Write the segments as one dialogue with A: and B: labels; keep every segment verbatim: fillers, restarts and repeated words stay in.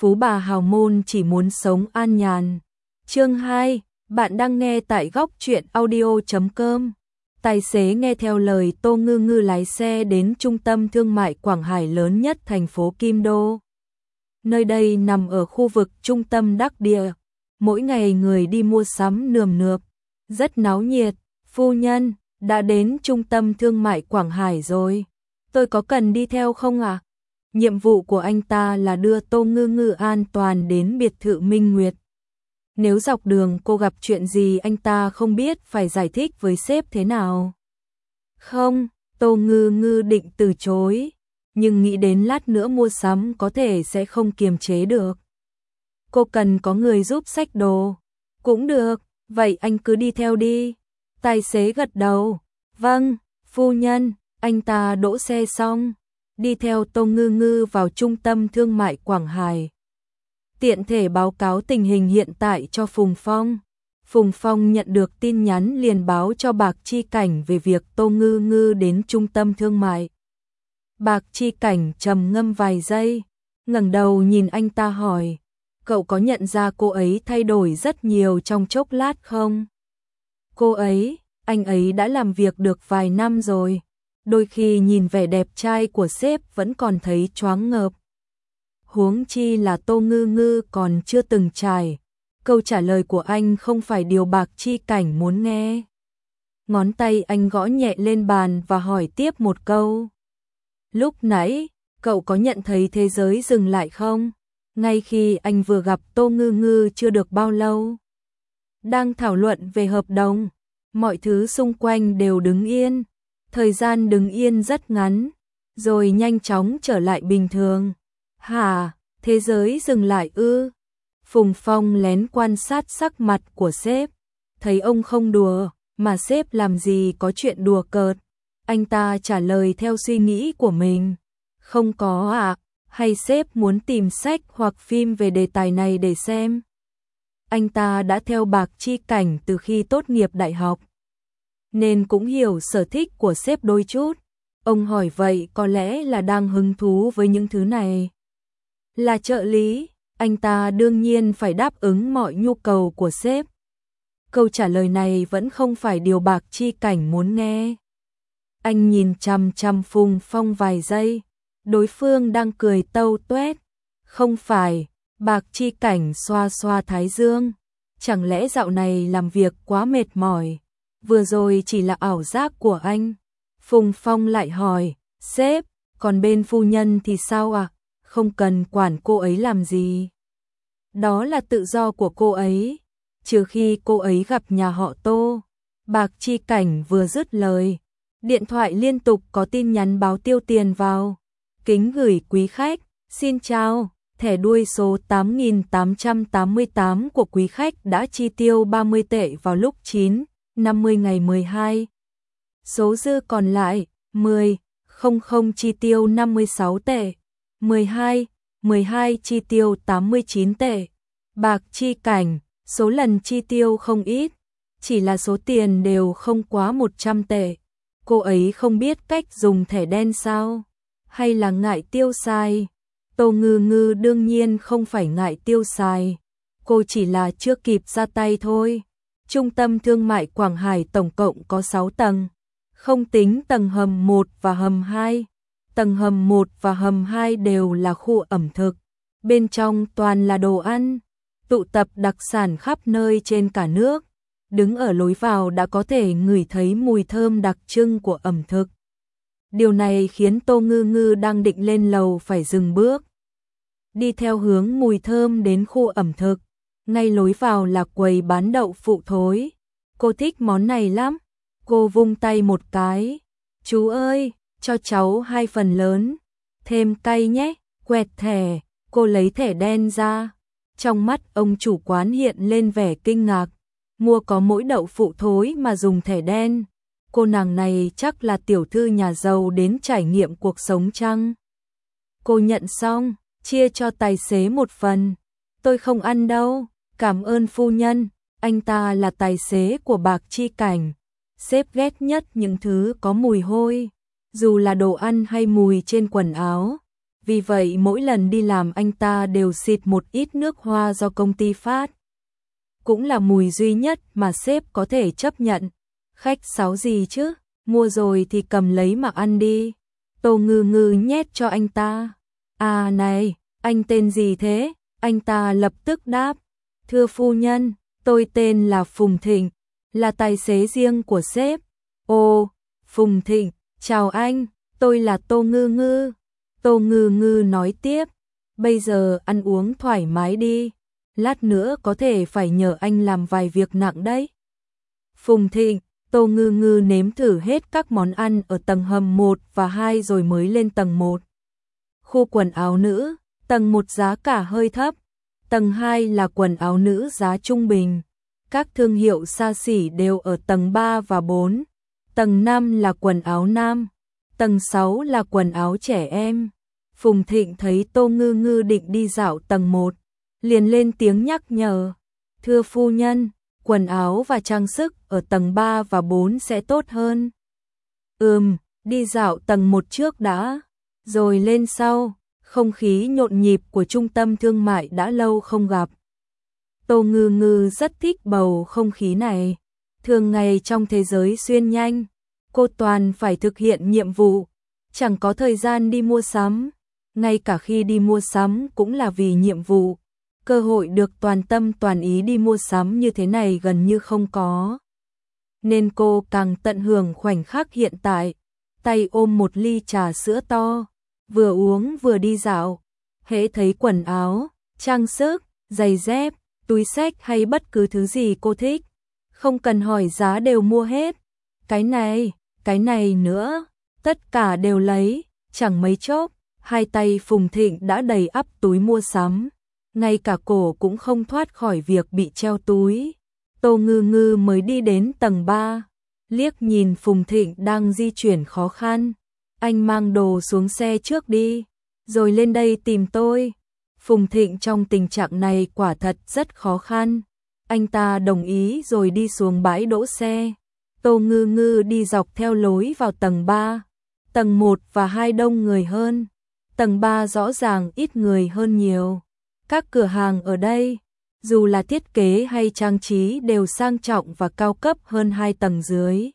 A: phú bà hào môn chỉ muốn sống an nhàn. Chương hai, bạn đang nghe tại góc truyện audio chấm com. Tài xế nghe theo lời Tô Ngư Ngư lái xe đến trung tâm thương mại Quảng Hải lớn nhất thành phố Kim Đô. Nơi đây nằm ở khu vực trung tâm đắc địa, mỗi ngày người đi mua sắm nườm nượp, rất náo nhiệt. Phu nhân, đã đến trung tâm thương mại Quảng Hải rồi, tôi có cần đi theo không ạ? À? Nhiệm vụ của anh ta là đưa Tô Ngư Ngư an toàn đến biệt thự Minh Nguyệt. Nếu dọc đường cô gặp chuyện gì anh ta không biết phải giải thích với sếp thế nào. Không, Tô Ngư Ngư định từ chối, nhưng nghĩ đến lát nữa mua sắm có thể sẽ không kiềm chế được. Cô cần có người giúp xách đồ. Cũng được, vậy anh cứ đi theo đi. Tài xế gật đầu. Vâng, phu nhân. Anh ta đỗ xe xong, đi theo Tô Ngư Ngư vào trung tâm thương mại Quảng Hải. Tiện thể báo cáo tình hình hiện tại cho Phùng Phong. Phùng Phong nhận được tin nhắn liền báo cho Bạc Chi Cảnh về việc Tô Ngư Ngư đến trung tâm thương mại. Bạc Chi Cảnh trầm ngâm vài giây, ngẩng đầu nhìn anh ta hỏi, cậu có nhận ra cô ấy thay đổi rất nhiều trong chốc lát không? Cô ấy, anh ấy đã làm việc được vài năm rồi. Đôi khi nhìn vẻ đẹp trai của sếp vẫn còn thấy choáng ngợp. Huống chi là Tô Ngư Ngư còn chưa từng trải. Câu trả lời của anh không phải điều Bạc Chi Cảnh muốn nghe. Ngón tay anh gõ nhẹ lên bàn và hỏi tiếp một câu. Lúc nãy, cậu có nhận thấy thế giới dừng lại không? Ngay khi anh vừa gặp Tô Ngư Ngư chưa được bao lâu. Đang thảo luận về hợp đồng, mọi thứ xung quanh đều đứng yên. Thời gian đứng yên rất ngắn, rồi nhanh chóng trở lại bình thường. Hả, thế giới dừng lại ư? Phùng Phong lén quan sát sắc mặt của sếp, thấy ông không đùa, mà sếp làm gì có chuyện đùa cợt. Anh ta trả lời theo suy nghĩ của mình. Không có ạ, à, hay sếp muốn tìm sách hoặc phim về đề tài này để xem? Anh ta đã theo Bạc Chi Cảnh từ khi tốt nghiệp đại học, nên cũng hiểu sở thích của sếp đôi chút. Ông hỏi vậy có lẽ là đang hứng thú với những thứ này. Là trợ lý, anh ta đương nhiên phải đáp ứng mọi nhu cầu của sếp. Câu trả lời này vẫn không phải điều Bạc Chi Cảnh muốn nghe. Anh nhìn chằm chằm Phùng Phong vài giây, đối phương đang cười tâu tuét. Không phải, Bạc Chi Cảnh xoa xoa thái dương. Chẳng lẽ dạo này làm việc quá mệt mỏi? Vừa rồi chỉ là ảo giác của anh. Phùng Phong lại hỏi, sếp, còn bên phu nhân thì sao ạ? À? Không cần quản cô ấy làm gì. Đó là tự do của cô ấy, trừ khi cô ấy gặp nhà họ Tô. Bạc Chi Cảnh vừa dứt lời, điện thoại liên tục có tin nhắn báo tiêu tiền vào. Kính gửi quý khách, xin chào, thẻ đuôi số tám nghìn tám trăm tám mươi tám của quý khách đã chi tiêu ba mươi tệ vào lúc chín năm mươi ngày mười hai. Số dư còn lại mười không không chi tiêu năm mươi sáu tệ, mười hai mười hai chi tiêu tám mươi chín tệ. Bạc Chi Cảnh, số lần chi tiêu không ít, chỉ là số tiền đều không quá một trăm tệ. Cô ấy không biết cách dùng thẻ đen sao? Hay là ngại tiêu xài? Tô Ngư Ngư đương nhiên không phải ngại tiêu xài, cô chỉ là chưa kịp ra tay thôi. Trung tâm thương mại Quảng Hải tổng cộng có sáu tầng, không tính tầng hầm một và hầm hai. Tầng hầm một và hầm hai đều là khu ẩm thực, bên trong toàn là đồ ăn, tụ tập đặc sản khắp nơi trên cả nước. Đứng ở lối vào đã có thể ngửi thấy mùi thơm đặc trưng của ẩm thực. Điều này khiến Tô Ngư Ngư đang định lên lầu phải dừng bước. Đi theo hướng mùi thơm đến khu ẩm thực. Ngay lối vào là quầy bán đậu phụ thối. Cô thích món này lắm. Cô vung tay một cái. Chú ơi, cho cháu hai phần lớn. Thêm cay nhé, quẹt thẻ. Cô lấy thẻ đen ra. Trong mắt ông chủ quán hiện lên vẻ kinh ngạc. Mua có mỗi đậu phụ thối mà dùng thẻ đen. Cô nàng này chắc là tiểu thư nhà giàu đến trải nghiệm cuộc sống chăng? Cô nhận xong, chia cho tài xế một phần. Tôi không ăn đâu. Cảm ơn phu nhân, anh ta là tài xế của Bạc Chi Cảnh. Sếp ghét nhất những thứ có mùi hôi, dù là đồ ăn hay mùi trên quần áo. vì vậy mỗi lần đi làm anh ta đều xịt một ít nước hoa do công ty phát. Cũng là mùi duy nhất mà sếp có thể chấp nhận. Khách sáo gì chứ, mua rồi thì cầm lấy mà ăn đi. Tô Ngư Ngư nhét cho anh ta. À này, anh tên gì thế? Anh ta lập tức đáp. Thưa phu nhân, tôi tên là Phùng Thịnh, là tài xế riêng của sếp. Ồ, Phùng Thịnh, chào anh, tôi là Tô Ngư Ngư. Tô Ngư Ngư nói tiếp, bây giờ ăn uống thoải mái đi, lát nữa có thể phải nhờ anh làm vài việc nặng đấy. Phùng Thịnh, Tô Ngư Ngư nếm thử hết các món ăn ở tầng hầm một và hai rồi mới lên tầng một. Khu quần áo nữ, tầng một giá cả hơi thấp, tầng hai là quần áo nữ giá trung bình. Các thương hiệu xa xỉ đều ở tầng ba và bốn. Tầng năm là quần áo nam, tầng sáu là quần áo trẻ em. Phùng Thịnh thấy Tô Ngư Ngư định đi dạo tầng một, liền lên tiếng nhắc nhở. Thưa phu nhân, quần áo và trang sức ở tầng ba và bốn sẽ tốt hơn. Ừm, đi dạo tầng một trước đã, rồi lên sau. Không khí nhộn nhịp của trung tâm thương mại đã lâu không gặp. Tô Ngư Ngư rất thích bầu không khí này. Thường ngày trong thế giới xuyên nhanh, cô toàn phải thực hiện nhiệm vụ, chẳng có thời gian đi mua sắm. Ngay cả khi đi mua sắm cũng là vì nhiệm vụ. Cơ hội được toàn tâm toàn ý đi mua sắm như thế này gần như không có. Nên cô càng tận hưởng khoảnh khắc hiện tại, tay ôm một ly trà sữa to, vừa uống vừa đi dạo. Hễ thấy quần áo, trang sức, giày dép, túi xách hay bất cứ thứ gì cô thích, không cần hỏi giá đều mua hết. Cái này, cái này nữa, tất cả đều lấy, chẳng mấy chốc, hai tay Phùng Thịnh đã đầy ắp túi mua sắm. Ngay cả cổ cũng không thoát khỏi việc bị treo túi. Tô Ngư Ngư mới đi đến tầng ba, liếc nhìn Phùng Thịnh đang di chuyển khó khăn. Anh mang đồ xuống xe trước đi, rồi lên đây tìm tôi. Phùng Thịnh trong tình trạng này quả thật rất khó khăn. Anh ta đồng ý rồi đi xuống bãi đỗ xe. Tô Ngư Ngư đi dọc theo lối vào tầng ba. Tầng một và hai đông người hơn. Tầng ba rõ ràng ít người hơn nhiều. Các cửa hàng ở đây, dù là thiết kế hay trang trí đều sang trọng và cao cấp hơn hai tầng dưới.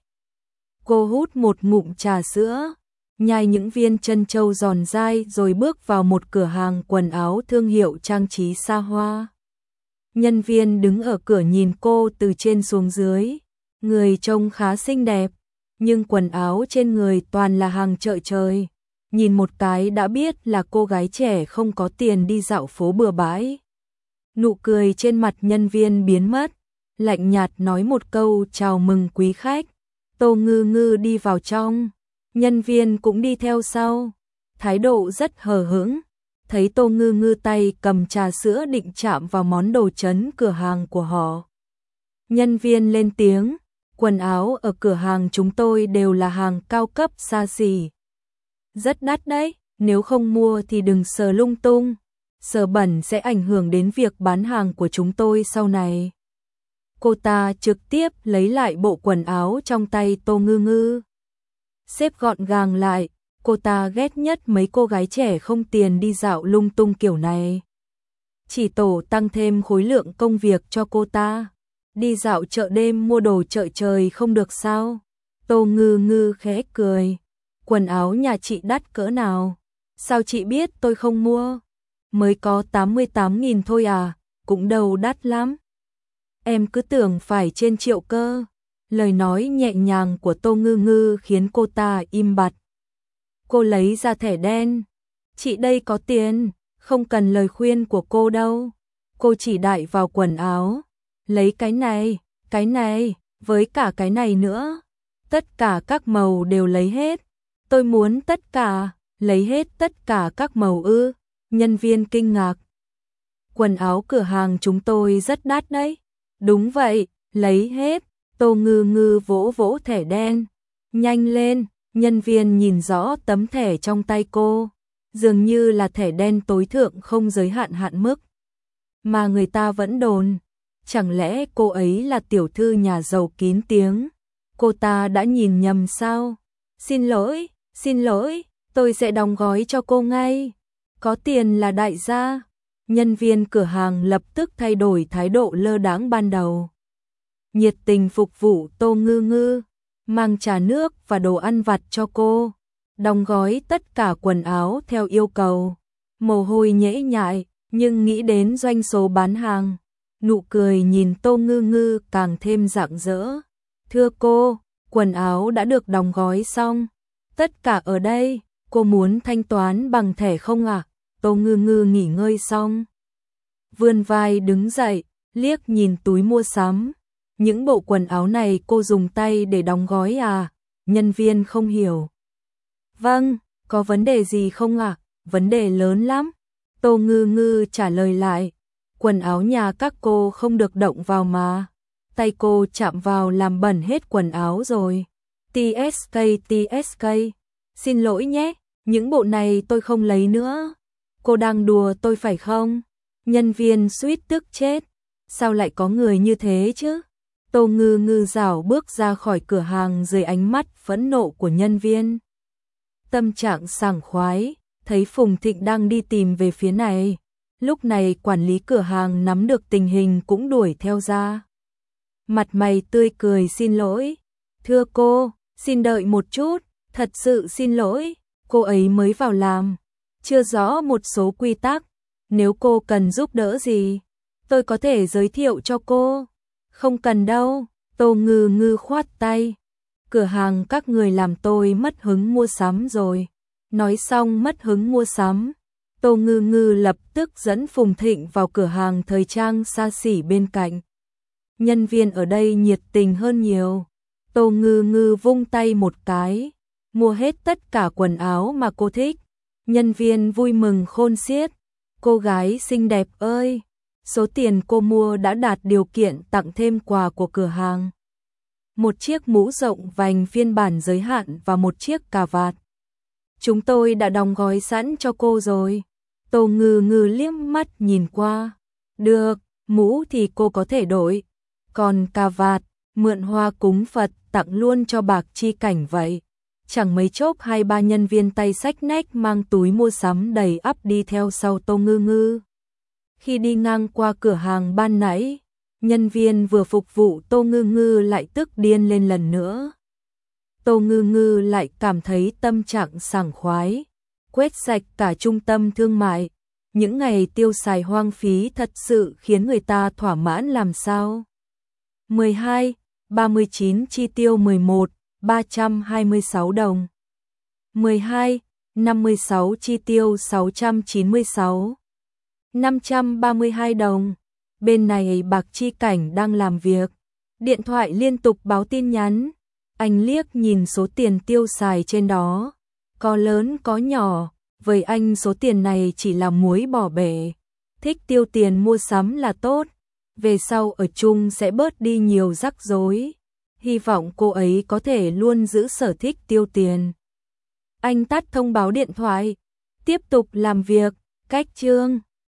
A: Cô hút một ngụm trà sữa, nhai những viên trân châu giòn dai rồi bước vào một cửa hàng quần áo thương hiệu trang trí xa hoa. Nhân viên đứng ở cửa nhìn cô từ trên xuống dưới, người trông khá xinh đẹp, nhưng quần áo trên người toàn là hàng chợ trời. Nhìn một cái đã biết là cô gái trẻ không có tiền đi dạo phố bừa bãi. Nụ cười trên mặt nhân viên biến mất, lạnh nhạt nói một câu chào mừng quý khách. Tô Ngư Ngư đi vào trong, nhân viên cũng đi theo sau, thái độ rất hờ hững. Thấy Tô Ngư Ngư tay cầm trà sữa định chạm vào món đồ trấn cửa hàng của họ. Nhân viên lên tiếng, quần áo ở cửa hàng chúng tôi đều là hàng cao cấp xa xỉ. Rất đắt đấy, nếu không mua thì đừng sờ lung tung, sờ bẩn sẽ ảnh hưởng đến việc bán hàng của chúng tôi sau này. Cô ta trực tiếp lấy lại bộ quần áo trong tay Tô Ngư Ngư, xếp gọn gàng lại. Cô ta ghét nhất mấy cô gái trẻ không tiền đi dạo lung tung kiểu này. Chỉ tổ tăng thêm khối lượng công việc cho cô ta. Đi dạo chợ đêm mua đồ chợ trời không được sao? Tô Ngư Ngư khẽ cười. Quần áo nhà chị đắt cỡ nào? Sao chị biết tôi không mua? Mới có tám mươi tám nghìn thôi à? Cũng đâu đắt lắm. Em cứ tưởng phải trên triệu cơ. Lời nói nhẹ nhàng của Tô Ngư Ngư khiến cô ta im bặt. Cô lấy ra thẻ đen. Chị đây có tiền, không cần lời khuyên của cô đâu. Cô chỉ đại vào quần áo. Lấy cái này, cái này, với cả cái này nữa. Tất cả các màu đều lấy hết. Tôi muốn tất cả, lấy hết tất cả các màu ư. Nhân viên kinh ngạc. Quần áo cửa hàng chúng tôi rất đắt đấy. Đúng vậy, lấy hết. Tô Ngư Ngư vỗ vỗ thẻ đen. Nhanh lên. Nhân viên nhìn rõ tấm thẻ trong tay cô, dường như là thẻ đen tối thượng không giới hạn hạn mức. Mà người ta vẫn đồn, chẳng lẽ cô ấy là tiểu thư nhà giàu kín tiếng? Cô ta đã nhìn nhầm sao? Xin lỗi, xin lỗi, tôi sẽ đóng gói cho cô ngay. có tiền là đại gia. Nhân viên cửa hàng lập tức thay đổi thái độ lơ đãng ban đầu. Nhiệt tình phục vụ Tô Ngư Ngư, mang trà nước và đồ ăn vặt cho cô, đóng gói tất cả quần áo theo yêu cầu. Mồ hôi nhễ nhại, nhưng nghĩ đến doanh số bán hàng, nụ cười nhìn Tô Ngư Ngư càng thêm rạng rỡ. Thưa cô, quần áo đã được đóng gói xong, tất cả ở đây, cô muốn thanh toán bằng thẻ không ạ? À? Tô Ngư Ngư nghỉ ngơi xong, vươn vai đứng dậy, liếc nhìn túi mua sắm. Những bộ quần áo này cô dùng tay để đóng gói à? Nhân viên không hiểu. Vâng, có vấn đề gì không ạ? À? Vấn đề lớn lắm. Tô Ngư Ngư trả lời lại. Quần áo nhà các cô không được động vào mà. Tay cô chạm vào làm bẩn hết quần áo rồi. tê ét ca, tê ét ca. Xin lỗi nhé, những bộ này tôi không lấy nữa. Cô đang đùa tôi phải không? Nhân viên suýt tức chết. Sao lại có người như thế chứ? Tô Ngư Ngư rảo bước ra khỏi cửa hàng dưới ánh mắt phẫn nộ của nhân viên. Tâm trạng sảng khoái, thấy Phùng Thịnh đang đi tìm về phía này. Lúc này quản lý cửa hàng nắm được tình hình cũng đuổi theo ra. Mặt mày tươi cười xin lỗi. Thưa cô, xin đợi một chút, thật sự xin lỗi, cô ấy mới vào làm, chưa rõ một số quy tắc. Nếu cô cần giúp đỡ gì, tôi có thể giới thiệu cho cô. Không cần đâu, Tô Ngư Ngư khoát tay. Cửa hàng các người làm tôi mất hứng mua sắm rồi. Nói xong mất hứng mua sắm, Tô Ngư Ngư lập tức dẫn Phùng Thịnh vào cửa hàng thời trang xa xỉ bên cạnh. Nhân viên ở đây nhiệt tình hơn nhiều. Tô Ngư Ngư vung tay một cái, mua hết tất cả quần áo mà cô thích. Nhân viên vui mừng khôn xiết. Cô gái xinh đẹp ơi, số tiền cô mua đã đạt điều kiện tặng thêm quà của cửa hàng. Một chiếc mũ rộng vành phiên bản giới hạn và một chiếc cà vạt. Chúng tôi đã đóng gói sẵn cho cô rồi. Tô Ngư Ngư liếc mắt nhìn qua. Được, mũ thì cô có thể đổi. Còn cà vạt, mượn hoa cúng Phật tặng luôn cho Bạc Chi Cảnh vậy. Chẳng mấy chốc hai ba nhân viên tay xách nách mang túi mua sắm đầy ắp đi theo sau Tô Ngư Ngư. Khi đi ngang qua cửa hàng ban nãy, nhân viên vừa phục vụ Tô Ngư Ngư lại tức điên lên lần nữa. Tô Ngư Ngư lại cảm thấy tâm trạng sảng khoái, quét sạch cả trung tâm thương mại. Những ngày tiêu xài hoang phí thật sự khiến người ta thỏa mãn làm sao. mười hai, ba mươi chín chi tiêu mười một, ba trăm hai mươi sáu đồng. mười hai, năm mươi sáu chi tiêu sáu trăm chín mươi sáu, năm trăm ba mươi hai đồng. Bên này Bạc Chi Cảnh đang làm việc. Điện thoại liên tục báo tin nhắn. Anh liếc nhìn số tiền tiêu xài trên đó. Có lớn có nhỏ, với anh số tiền này chỉ là muối bỏ bể. Thích tiêu tiền mua sắm là tốt. Về sau ở chung sẽ bớt đi nhiều rắc rối. Hy vọng cô ấy có thể luôn giữ sở thích tiêu tiền. Anh tắt thông báo điện thoại, tiếp tục làm việc. Cách chương